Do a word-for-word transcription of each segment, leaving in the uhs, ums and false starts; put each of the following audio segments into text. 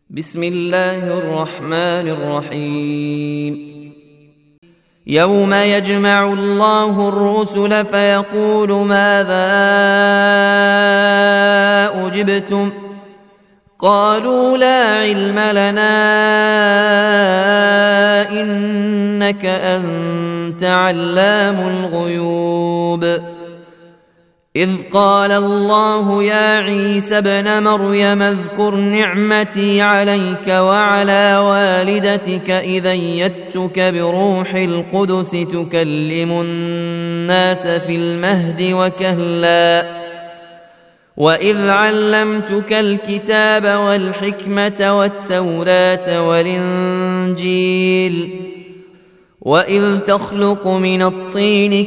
بسم الله الرحمن الرحيم. يوم يجمع الله الرسل فيقول ماذا أجبتم؟ قالوا لا علم لنا إنك أنت علام الغيوب. إذ قال الله يا عيسى ابن مريم اذكر نعمتي عليك وعلى والدتك إذ أيدتك بروح القدس تكلم الناس في المهد وكهلا وإذ علمتك الكتاب والحكمة والتوراة والإنجيل وإذ تخلق من الطين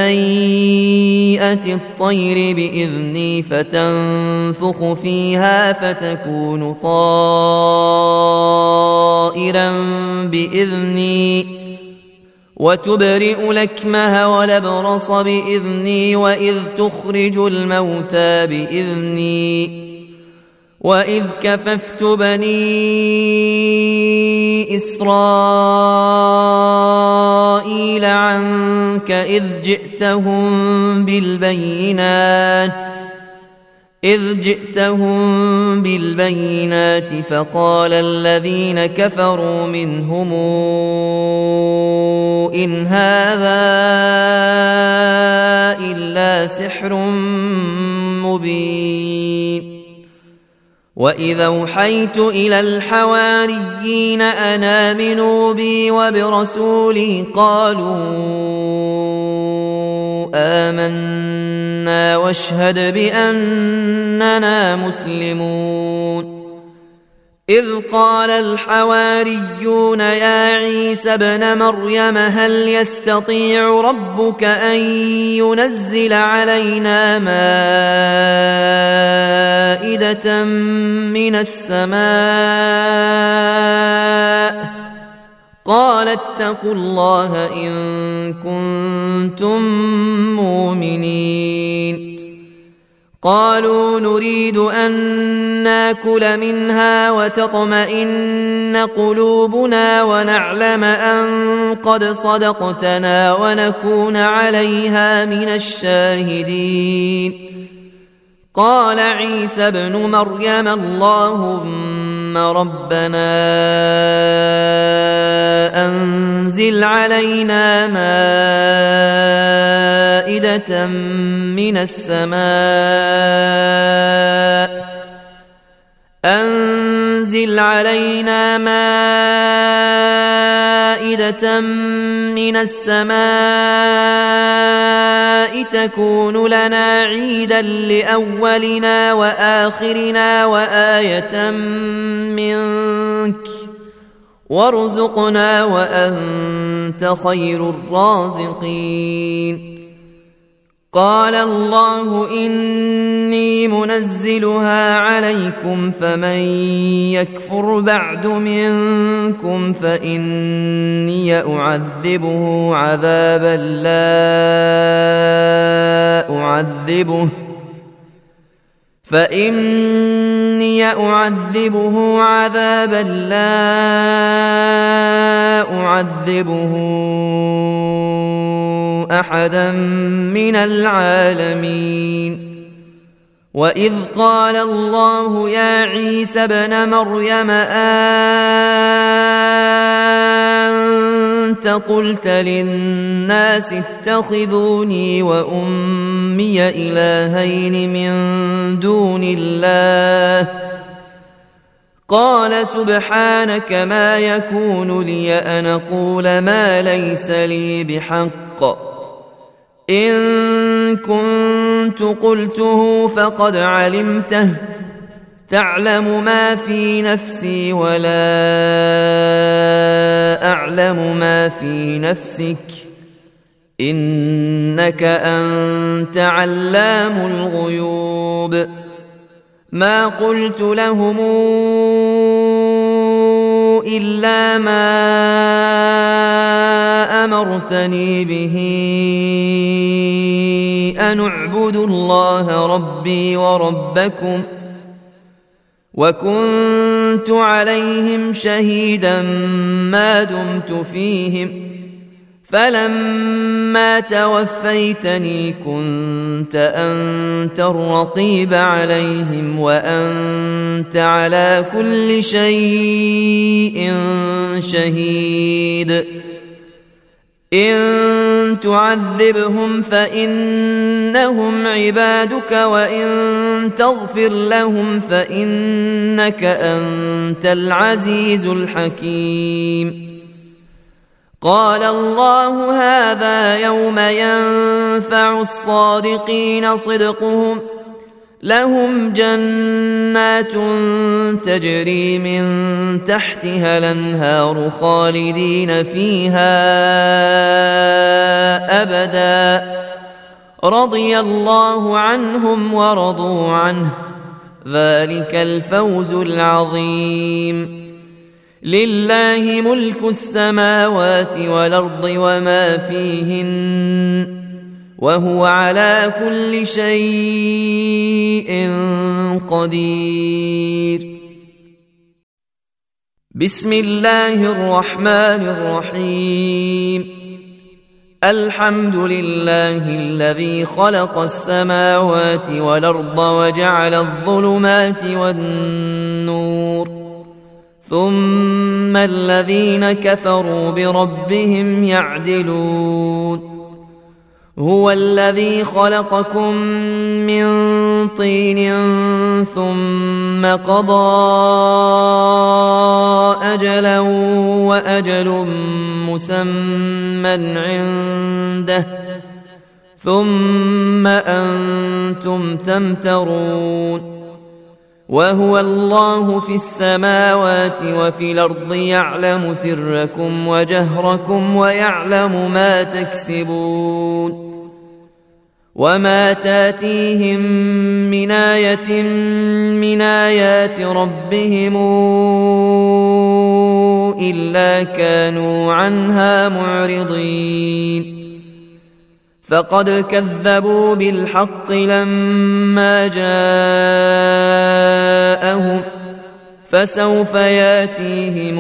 كهيئة الطير بإذني فتنفخ فيها فتكون طائرا بإذني وتبرئ الأكمه والأبرص بإذني وإذ تخرج الموتى بإذني وإذ كففت بني إسرائيل عنك إذ جئتهم بالبينات إذ جئتهم بالبينات فقال الذين كفروا منهم إن هذا إلا سحر مبين. وإذا أوحيت إلى الحواريين أن آمنوا بي وبرسولي قالوا آمنا واشهد بأننا مسلمون. إذ قال الحواريون يا عيسى ابن مريم هل يستطيع ربك أن ينزل علينا مائدة من السماء؟ قال اتقوا الله إن كنتم مؤمنين. قالوا نريد أن ناكل منها وتطمئن قلوبنا ونعلم أن قد صدقتنا ونكون عليها من الشاهدين. قال عيسى ابن مريم اللهم ربنا أنزل علينا مائدة من السماء أنزل علينا مائدة من السماء تكون لنا عيدا لأولنا وآخرنا وآية منك وارزقنا وأنت خير الرازقين. قال الله إني منزلها عليكم فمن يكفر بعد منكم فإني أعذبه عذابا لا أعذبه فإني أعذبه عذابا لا أعذبه أحدا من العالمين. وإذ قال الله يا عيسى ابن مريم أنت قلت للناس اتخذوني وأمي إلهين من دون الله؟ قال سبحانك ما يكون لي أن أقول ما ليس لي بحق إن كنت قلته فقد علمته تعلم ما في نفسي ولا أعلم ما في نفسك إنك أنت علام الغيوب. ما قلت لهم إلا ما أمرتني به أن اعبدوا الله ربي وربكم وكنت كنت عليهم شهيدا ما دمت فيهم فلما توفيتني كنت أنت الرقيب عليهم وأنت على كل شيء شهيد إن تعذبهم فإنهم عبادك وإن تغفر لهم فإنك أنت العزيز الحكيم قال الله هذا يوم ينفع الصادقين صدقهم لهم جنات تجري من تحتها الأنهار خالدين فيها أبدا رضي الله عنهم ورضوا عنه ذلك الفوز العظيم لله ملك السماوات والأرض وما فيهن وهو على كل شيء قدير بسم الله الرحمن الرحيم الحمد لله الذي خلق السماوات والأرض وجعل الظلمات والنور ثم الذين كفروا بربهم يعدلون هو الذي خلقكم من طين ثم قضى أجلا وأجل مسمى عنده ثم أنتم تمترون وهو الله في السماوات وفي الأرض يعلم سركم وجهركم ويعلم ما تكسبون وما تاتيهم من آية من آيات ربهم إلا كانوا عنها معرضين فقد كذبوا بالحق لما جاءهم فسوف ياتيهم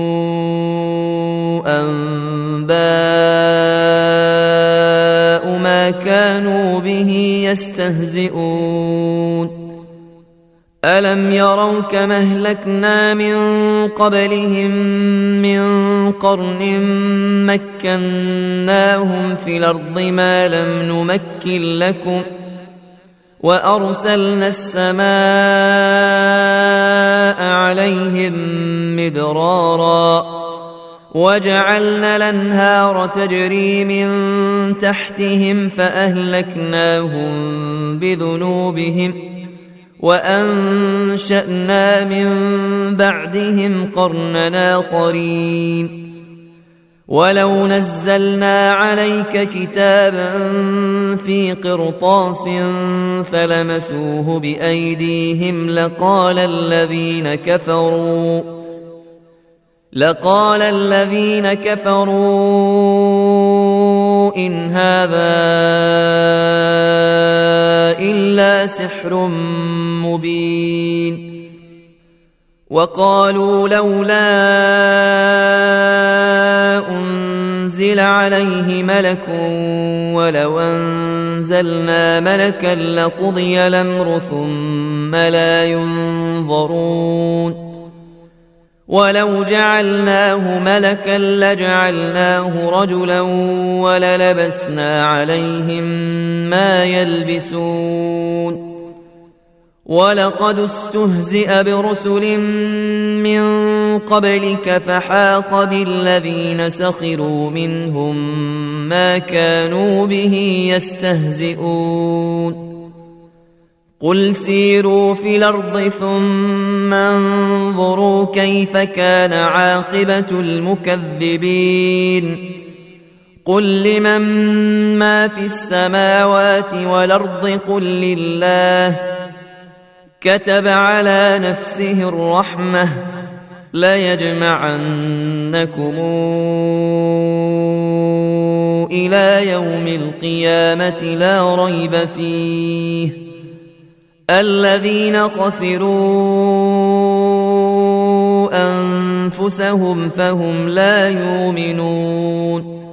أنباء ما كانوا به يستهزئون ألم يروا كما أهلكنا من قبلهم من قرن مكناهم في الأرض ما لم نمكن لكم وأرسلنا السماء عليهم مدرارا وجعلنا الأنهار تجري من تحتهم فأهلكناهم بذنوبهم وأنشأنا من بعدهم قرنا آخرين ولو نزلنا عليك كتابا في قرطاس فلمسوه بأيديهم لقال الذين كفروا لقال الذين كفروا إن هذا إلا سحر مبين وقالوا لولا أنزل عليه ملك ولو أنزلنا ملكا لقضي الأمر ثم لا ينظرون ولو جعلناه ملكا لجعلناه رجلا وللبسنا عليهم ما يلبسون ولقد استهزئ برسل من قبلك فحاق بالذين سخروا منهم ما كانوا به يستهزئون قل سيروا في الأرض ثم انظروا كيف كان عاقبة المكذبين قل لمن ما في السماوات والأرض قل لله كتب على نفسه الرحمة ليجمعنكم إلى يوم القيامة لا ريب فيه الذين خسروا أنفسهم فهم لا يؤمنون